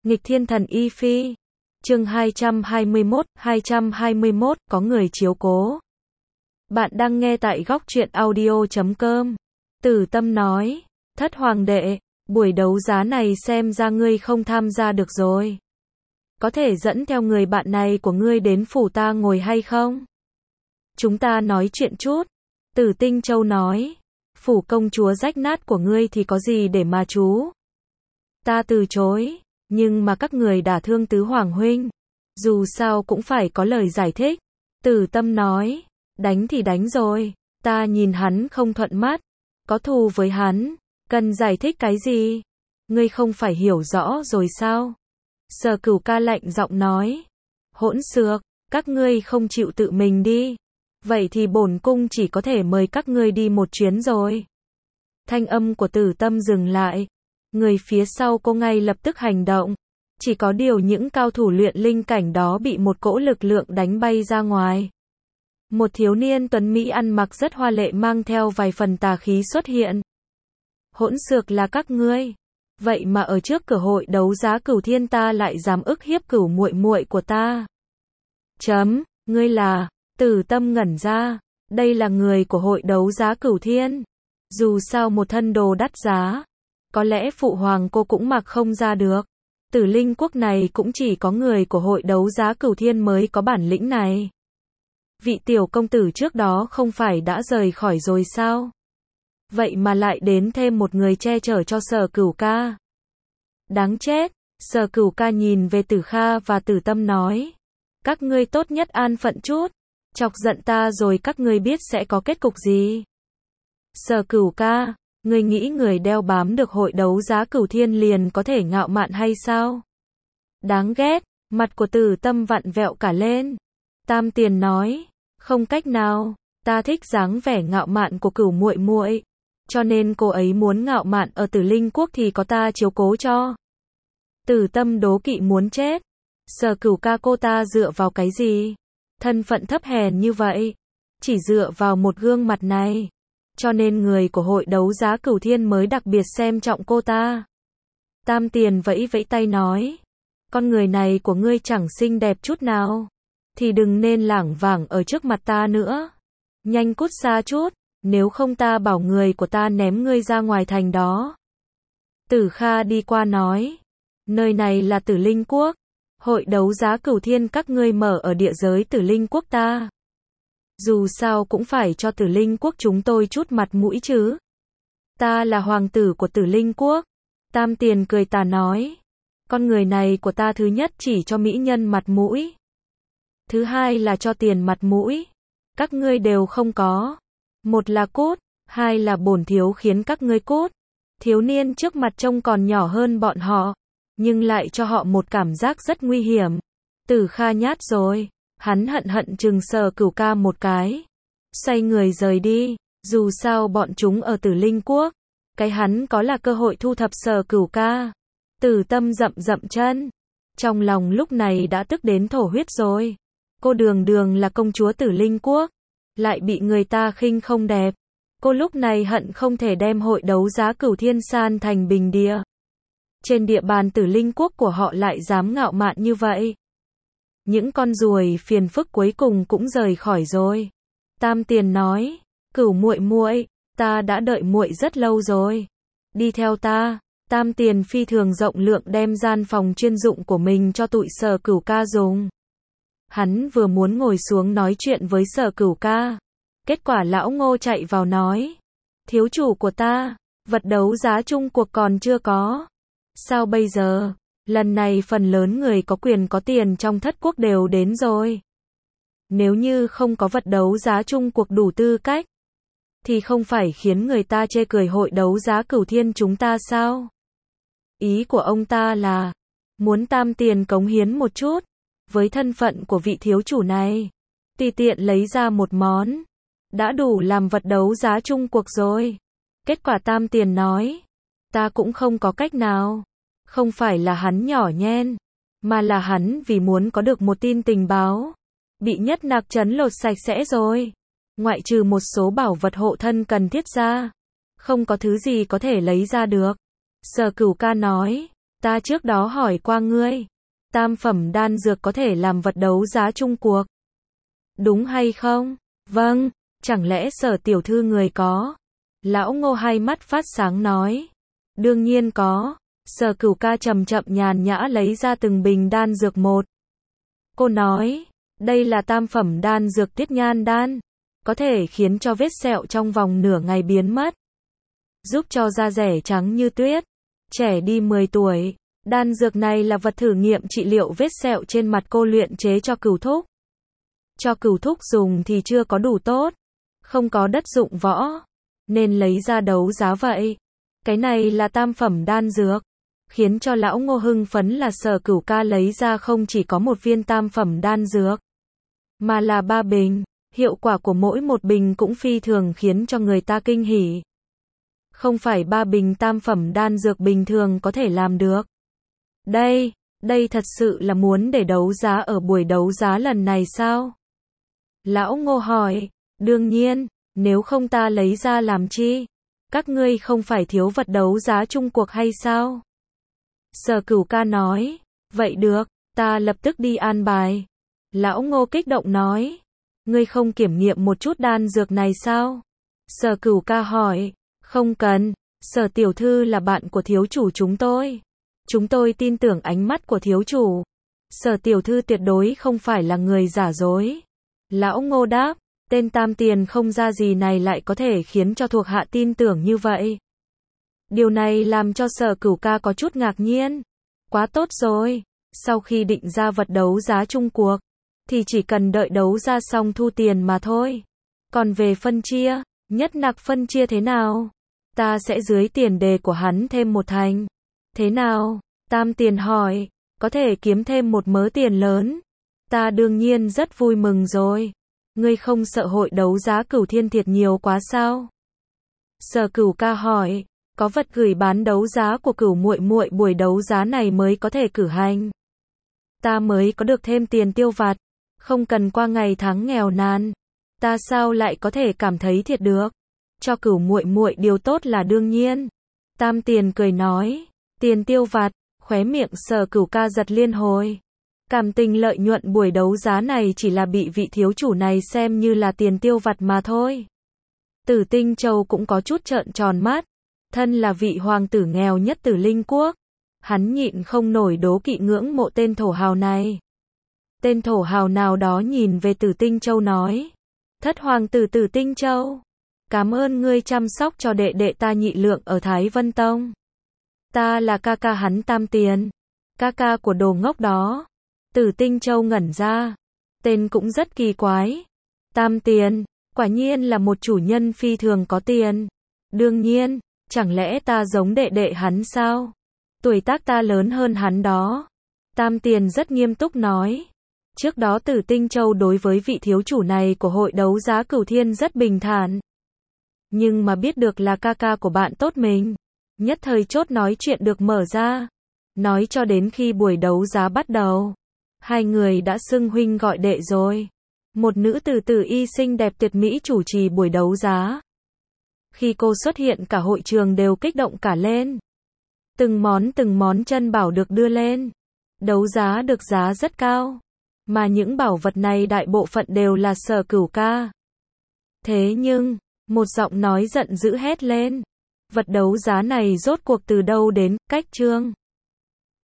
Nghịch thiên thần y phi. Chương 221, có người chiếu cố. Bạn đang nghe tại góc truyện audio.com. Tử Tâm nói, Thất Hoàng đệ, buổi đấu giá này xem ra ngươi không tham gia được rồi. Có thể dẫn theo người bạn này của ngươi đến phủ ta ngồi hay không? Chúng ta nói chuyện chút. Tử Tinh Châu nói, phủ công chúa rách nát của ngươi thì có gì để mà chú? Ta từ chối, nhưng mà các người đả thương tứ hoàng huynh. Dù sao cũng phải có lời giải thích. Tử Tâm nói, đánh thì đánh rồi, ta nhìn hắn không thuận mắt, có thù với hắn, cần giải thích cái gì? Ngươi không phải hiểu rõ rồi sao? Sở Cửu Ca lạnh giọng nói, hỗn xược, các ngươi không chịu tự mình đi. Vậy thì bổn cung chỉ có thể mời các ngươi đi một chuyến rồi. Thanh âm của Tử Tâm dừng lại. Người phía sau cô ngay lập tức hành động. Chỉ có điều những cao thủ luyện linh cảnh đó bị một cỗ lực lượng đánh bay ra ngoài. Một thiếu niên tuấn mỹ ăn mặc rất hoa lệ mang theo vài phần tà khí xuất hiện. Hỗn xược là các ngươi. Vậy mà ở trước cửa hội đấu giá Cửu Thiên ta lại dám ức hiếp Cửu muội muội của ta. Ngươi là? Tử Tâm ngẩn ra. Đây là người của hội đấu giá Cửu Thiên. Dù sao một thân đồ đắt giá, có lẽ phụ hoàng cô cũng mặc không ra được. Tử Linh quốc này cũng chỉ có người của hội đấu giá Cửu Thiên mới có bản lĩnh này. Vị tiểu công tử trước đó không phải đã rời khỏi rồi sao? Vậy mà lại đến thêm một người che chở cho Sở Cửu Ca. Đáng chết. Sở Cửu Ca nhìn về Tử Kha và Tử Tâm nói, các ngươi tốt nhất an phận chút, chọc giận ta rồi các ngươi biết sẽ có kết cục gì. Sở Cửu Ca, ngươi nghĩ người đeo bám được hội đấu giá Cửu Thiên liền có thể ngạo mạn hay sao? Đáng ghét. Mặt của Tử Tâm vặn vẹo cả lên. Tam Tiền nói, không cách nào, ta thích dáng vẻ ngạo mạn của Cửu muội muội, cho nên cô ấy muốn ngạo mạn ở Tử Linh quốc thì có ta chiếu cố cho. Tử Tâm đố kỵ muốn chết. Sở Cửu Ca, cô ta dựa vào cái gì? Thân phận thấp hèn như vậy, chỉ dựa vào một gương mặt này, cho nên người của hội đấu giá Cửu Thiên mới đặc biệt xem trọng cô ta. Tam Tiền vẫy vẫy tay nói, con người này của ngươi chẳng xinh đẹp chút nào, thì đừng nên lảng vảng ở trước mặt ta nữa. Nhanh cút xa chút, nếu không ta bảo người của ta ném ngươi ra ngoài thành đó. Tử Kha đi qua nói, nơi này là Tử Linh quốc, hội đấu giá Cửu Thiên các ngươi mở ở địa giới Tử Linh quốc ta. Dù sao cũng phải cho Tử Linh quốc chúng tôi chút mặt mũi chứ. Ta là hoàng tử của Tử Linh quốc. Tam Tiền cười tà nói, con người này của ta thứ nhất chỉ cho mỹ nhân mặt mũi, thứ hai là cho tiền mặt mũi. Các ngươi đều không có. Một là cút, hai là bổn thiếu khiến các ngươi cút. Thiếu niên trước mặt trông còn nhỏ hơn bọn họ, nhưng lại cho họ một cảm giác rất nguy hiểm. Tử Kha nhát rồi. Hắn hận chừng Sở Cửu Ca một cái, xoay người rời đi. Dù sao bọn chúng ở Tử Linh quốc, cái hắn có là cơ hội thu thập Sở Cửu Ca. Tử Tâm dậm chân, trong lòng lúc này đã tức đến thổ huyết rồi. Cô đường đường là công chúa Tử Linh quốc, lại bị người ta khinh không đẹp. Cô lúc này hận không thể đem hội đấu giá Cửu Thiên san thành bình địa. Trên địa bàn Tử Linh quốc của họ lại dám ngạo mạn như vậy. Những con ruồi phiền phức cuối cùng cũng rời khỏi rồi. Tam Tiền nói, Cửu muội muội, ta đã đợi muội rất lâu rồi. Đi theo ta. Tam Tiền phi thường rộng lượng đem gian phòng chuyên dụng của mình cho tụi Sở Cửu Ca dùng. Hắn vừa muốn ngồi xuống nói chuyện với Sở Cửu Ca, kết quả lão Ngô chạy vào nói, thiếu chủ của ta, vật đấu giá chung cuộc còn chưa có. Sao bây giờ? Lần này phần lớn người có quyền có tiền trong thất quốc đều đến rồi. Nếu như không có vật đấu giá chung cuộc đủ tư cách, thì không phải khiến người ta chê cười hội đấu giá Cửu Thiên chúng ta sao? Ý của ông ta là, muốn Tam Tiền cống hiến một chút, với thân phận của vị thiếu chủ này, tùy tiện lấy ra một món, đã đủ làm vật đấu giá chung cuộc rồi. Kết quả Tam Tiền nói, ta cũng không có cách nào. Không phải là hắn nhỏ nhen, mà là hắn vì muốn có được một tin tình báo, bị Nhất Nặc Trấn lột sạch sẽ rồi. Ngoại trừ một số bảo vật hộ thân cần thiết ra, không có thứ gì có thể lấy ra được. Sở Cửu Ca nói, Ta trước đó hỏi qua ngươi, tam phẩm đan dược có thể làm vật đấu giá chung cuộc, đúng hay không? Vâng, chẳng lẽ Sở tiểu thư người có? Lão Ngô hai mắt phát sáng nói. Đương nhiên có. Sở Cửu Ca chậm chậm nhàn nhã lấy ra từng bình đan dược một. Cô nói, đây là tam phẩm đan dược Tiết Nhan đan, có thể khiến cho vết sẹo trong vòng nửa ngày biến mất, giúp cho da rẻ trắng như tuyết, trẻ đi 10 tuổi. Đan dược này là vật thử nghiệm trị liệu vết sẹo trên mặt cô luyện chế cho Cửu Thúc. Cho Cửu Thúc dùng thì chưa có đủ tốt, không có đất dụng võ, nên lấy ra đấu giá vậy. Cái này là tam phẩm đan dược. Khiến cho lão Ngô hưng phấn là Sở Cửu Ca lấy ra không chỉ có một viên tam phẩm đan dược, mà là 3 bình. Hiệu quả của mỗi một bình cũng phi thường khiến cho người ta kinh hỉ. Không phải 3 bình tam phẩm đan dược bình thường có thể làm được. Đây thật sự là muốn để đấu giá ở buổi đấu giá lần này sao? Lão Ngô hỏi, đương nhiên, nếu không ta lấy ra làm chi? Các ngươi không phải thiếu vật đấu giá chung cuộc hay sao? Sở Cửu Ca nói, vậy được, ta lập tức đi an bài. Lão Ngô kích động nói, ngươi không kiểm nghiệm một chút đan dược này sao? Sở Cửu Ca hỏi, không cần, Sở tiểu thư là bạn của thiếu chủ chúng tôi. Chúng tôi tin tưởng ánh mắt của thiếu chủ. Sở tiểu thư tuyệt đối không phải là người giả dối. Lão Ngô đáp, tên tam tiền không ra gì này lại có thể khiến cho thuộc hạ tin tưởng như vậy. Điều này làm cho Sở Cửu Ca có chút ngạc nhiên. Quá tốt rồi, sau khi định ra vật đấu giá chung cuộc, thì chỉ cần đợi đấu ra xong thu tiền mà thôi. Còn về phân chia, nhất nặc phân chia thế nào? Ta sẽ dưới tiền đề của hắn thêm 1 thành. Thế nào? Tam tiền hỏi, có thể kiếm thêm một mớ tiền lớn. Ta đương nhiên rất vui mừng rồi. Ngươi không sợ hội đấu giá Cửu Thiên thiệt nhiều quá sao? Sở Cửu Ca hỏi, có vật gửi bán đấu giá của Cửu muội muội buổi đấu giá này mới có thể cử hành. Ta mới có được thêm tiền tiêu vặt, không cần qua ngày tháng nghèo nàn. Ta sao lại có thể cảm thấy thiệt được? Cho Cửu muội muội điều tốt là đương nhiên. Tam tiền cười nói, tiền tiêu vặt, khóe miệng Sở Cửu Ca giật liên hồi. Cảm tình lợi nhuận buổi đấu giá này chỉ là bị vị thiếu chủ này xem như là tiền tiêu vặt mà thôi. Tử Tinh Châu cũng có chút trợn tròn mắt. Thân là vị hoàng tử nghèo nhất Tử Linh Quốc, hắn nhịn không nổi đố kỵ ngưỡng mộ tên thổ hào này. Tên thổ hào nào đó nhìn về Tử Tinh Châu nói, thất hoàng tử Tử Tinh Châu, cảm ơn ngươi chăm sóc cho đệ đệ ta Nhị Lượng ở Thái Vân Tông. Ta là ca ca hắn Tam Tiền, ca ca của đồ ngốc đó. Tử Tinh Châu ngẩn ra, tên cũng rất kỳ quái. Tam Tiền, quả nhiên là một chủ nhân phi thường có tiền. Đương nhiên, chẳng lẽ ta giống đệ đệ hắn sao? Tuổi tác ta lớn hơn hắn đó. Tam Tiền rất nghiêm túc nói. Trước đó Tử Tinh Châu đối với vị thiếu chủ này của hội đấu giá Cửu Thiên rất bình thản. Nhưng mà biết được là ca ca của bạn tốt mình, nhất thời chốt nói chuyện được mở ra. Nói cho đến khi buổi đấu giá bắt đầu, hai người đã xưng huynh gọi đệ rồi. Một nữ tử y xinh đẹp tuyệt mỹ chủ trì buổi đấu giá. Khi cô xuất hiện cả hội trường đều kích động cả lên. Từng món chân bảo được đưa lên. Đấu giá được giá rất cao. Mà những bảo vật này đại bộ phận đều là Sở Cửu Ca. Thế nhưng, một giọng nói giận dữ hét lên. Vật đấu giá này rốt cuộc từ đâu đến, cách trương.